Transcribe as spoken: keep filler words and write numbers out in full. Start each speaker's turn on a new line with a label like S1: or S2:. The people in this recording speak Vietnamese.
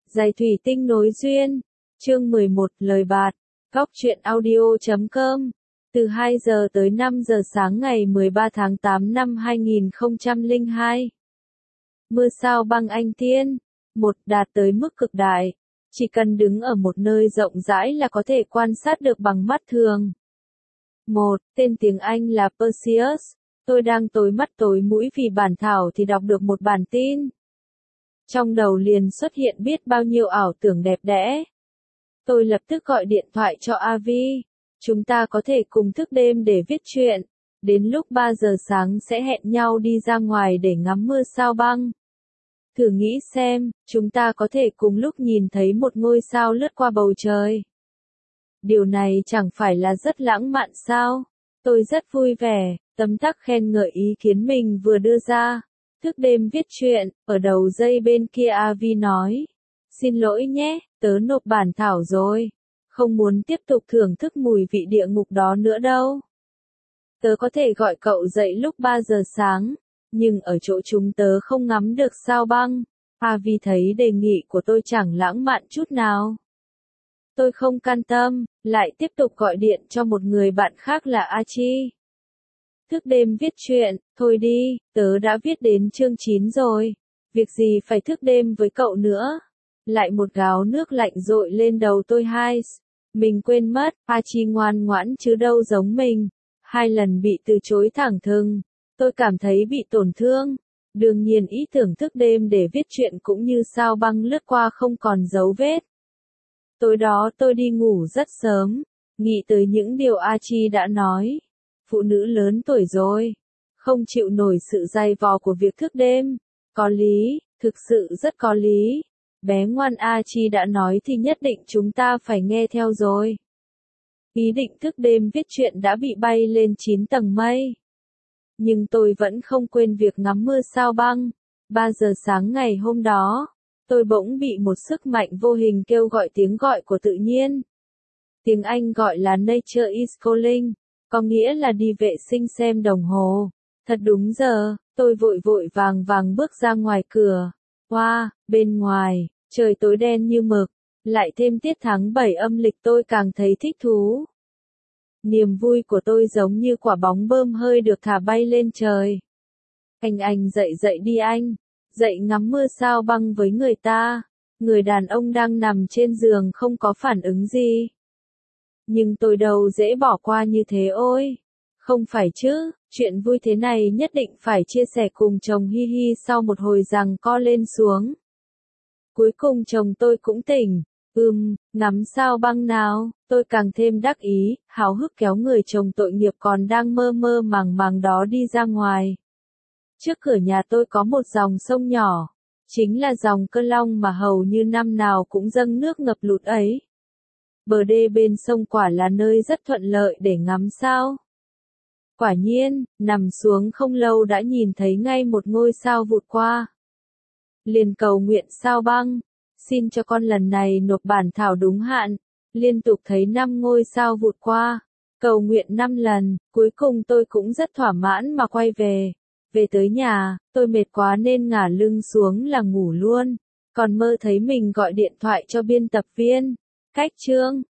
S1: Giày thủy tinh nối duyên. Chương mười một, lời bạt. Góc truyện audio chấm com. Từ hai giờ tới năm giờ sáng ngày mười ba tháng tám năm hai nghìn không trăm lẻ hai. Mưa sao băng anh tiên. Một, đạt tới mức cực đại. Chỉ cần đứng ở một nơi rộng rãi là có thể quan sát được bằng mắt thường. Một, tên tiếng Anh là Perseus. Tôi đang tối mắt tối mũi vì bản thảo thì đọc được một bản tin. Trong đầu liền xuất hiện biết bao nhiêu ảo tưởng đẹp đẽ. Tôi lập tức gọi điện thoại cho a vê. Chúng ta có thể cùng thức đêm để viết truyện. Đến lúc ba giờ sáng sẽ hẹn nhau đi ra ngoài để ngắm mưa sao băng. Thử nghĩ xem, chúng ta có thể cùng lúc nhìn thấy một ngôi sao lướt qua bầu trời. Điều này chẳng phải là rất lãng mạn sao? Tôi rất vui vẻ, tấm tắc khen ngợi ý kiến mình vừa đưa ra. Thức đêm viết truyện, ở đầu dây bên kia a vê nói. Xin lỗi nhé, tớ nộp bản thảo rồi. Không muốn tiếp tục thưởng thức mùi vị địa ngục đó nữa đâu. Tớ có thể gọi cậu dậy lúc ba giờ sáng, nhưng ở chỗ chúng tớ không ngắm được sao băng. a vê thấy đề nghị của tôi chẳng lãng mạn chút nào. Tôi không can tâm, lại tiếp tục gọi điện cho một người bạn khác là a chi. Thức đêm viết truyện, thôi đi, tớ đã viết đến chương chín rồi. Việc gì phải thức đêm với cậu nữa. Lại một gáo nước lạnh dội lên đầu tôi hai. Mình quên mất, a chi ngoan ngoãn chứ đâu giống mình. Hai lần bị từ chối thẳng thừng. Tôi cảm thấy bị tổn thương. Đương nhiên ý tưởng thức đêm để viết truyện cũng như sao băng lướt qua không còn dấu vết. Tối đó tôi đi ngủ rất sớm. Nghĩ tới những điều a chi đã nói. Phụ nữ lớn tuổi rồi. Không chịu nổi sự dày vò của việc thức đêm. Có lý, thực sự rất có lý. Bé ngoan a chi đã nói thì nhất định chúng ta phải nghe theo rồi. Ý định thức đêm viết truyện đã bị bay lên chín tầng mây. Nhưng tôi vẫn không quên việc ngắm mưa sao băng. ba giờ sáng ngày hôm đó, tôi bỗng bị một sức mạnh vô hình kêu gọi tiếng gọi của tự nhiên. Tiếng Anh gọi là Nature is calling, có nghĩa là đi vệ sinh xem đồng hồ. Thật đúng giờ, tôi vội vội vàng vàng bước ra ngoài cửa. Wow, bên ngoài, trời tối đen như mực, lại thêm tiết tháng bảy âm lịch tôi càng thấy thích thú. Niềm vui của tôi giống như quả bóng bơm hơi được thả bay lên trời. Anh anh dậy dậy đi anh, dậy ngắm mưa sao băng với người ta. Người đàn ông đang nằm trên giường không có phản ứng gì. Nhưng tôi đâu dễ bỏ qua như thế ôi. Không phải chứ, chuyện vui thế này nhất định phải chia sẻ cùng chồng hi hi sau một hồi giằng co lên xuống. Cuối cùng chồng tôi cũng tỉnh. Ừm, ngắm sao băng nào, tôi càng thêm đắc ý, háo hức kéo người chồng tội nghiệp còn đang mơ mơ màng màng đó đi ra ngoài. Trước cửa nhà tôi có một dòng sông nhỏ, chính là dòng Cơ Long mà hầu như năm nào cũng dâng nước ngập lụt ấy. Bờ đê bên sông quả là nơi rất thuận lợi để ngắm sao. Quả nhiên, nằm xuống không lâu đã nhìn thấy ngay một ngôi sao vụt qua. Liền cầu nguyện sao băng. Xin cho con lần này nộp bản thảo đúng hạn. Liên tục thấy năm ngôi sao vụt qua. Cầu nguyện năm lần, cuối cùng tôi cũng rất thỏa mãn mà quay về. Về tới nhà, tôi mệt quá nên ngả lưng xuống là ngủ luôn. Còn mơ thấy mình gọi điện thoại cho biên tập viên. Cách chương.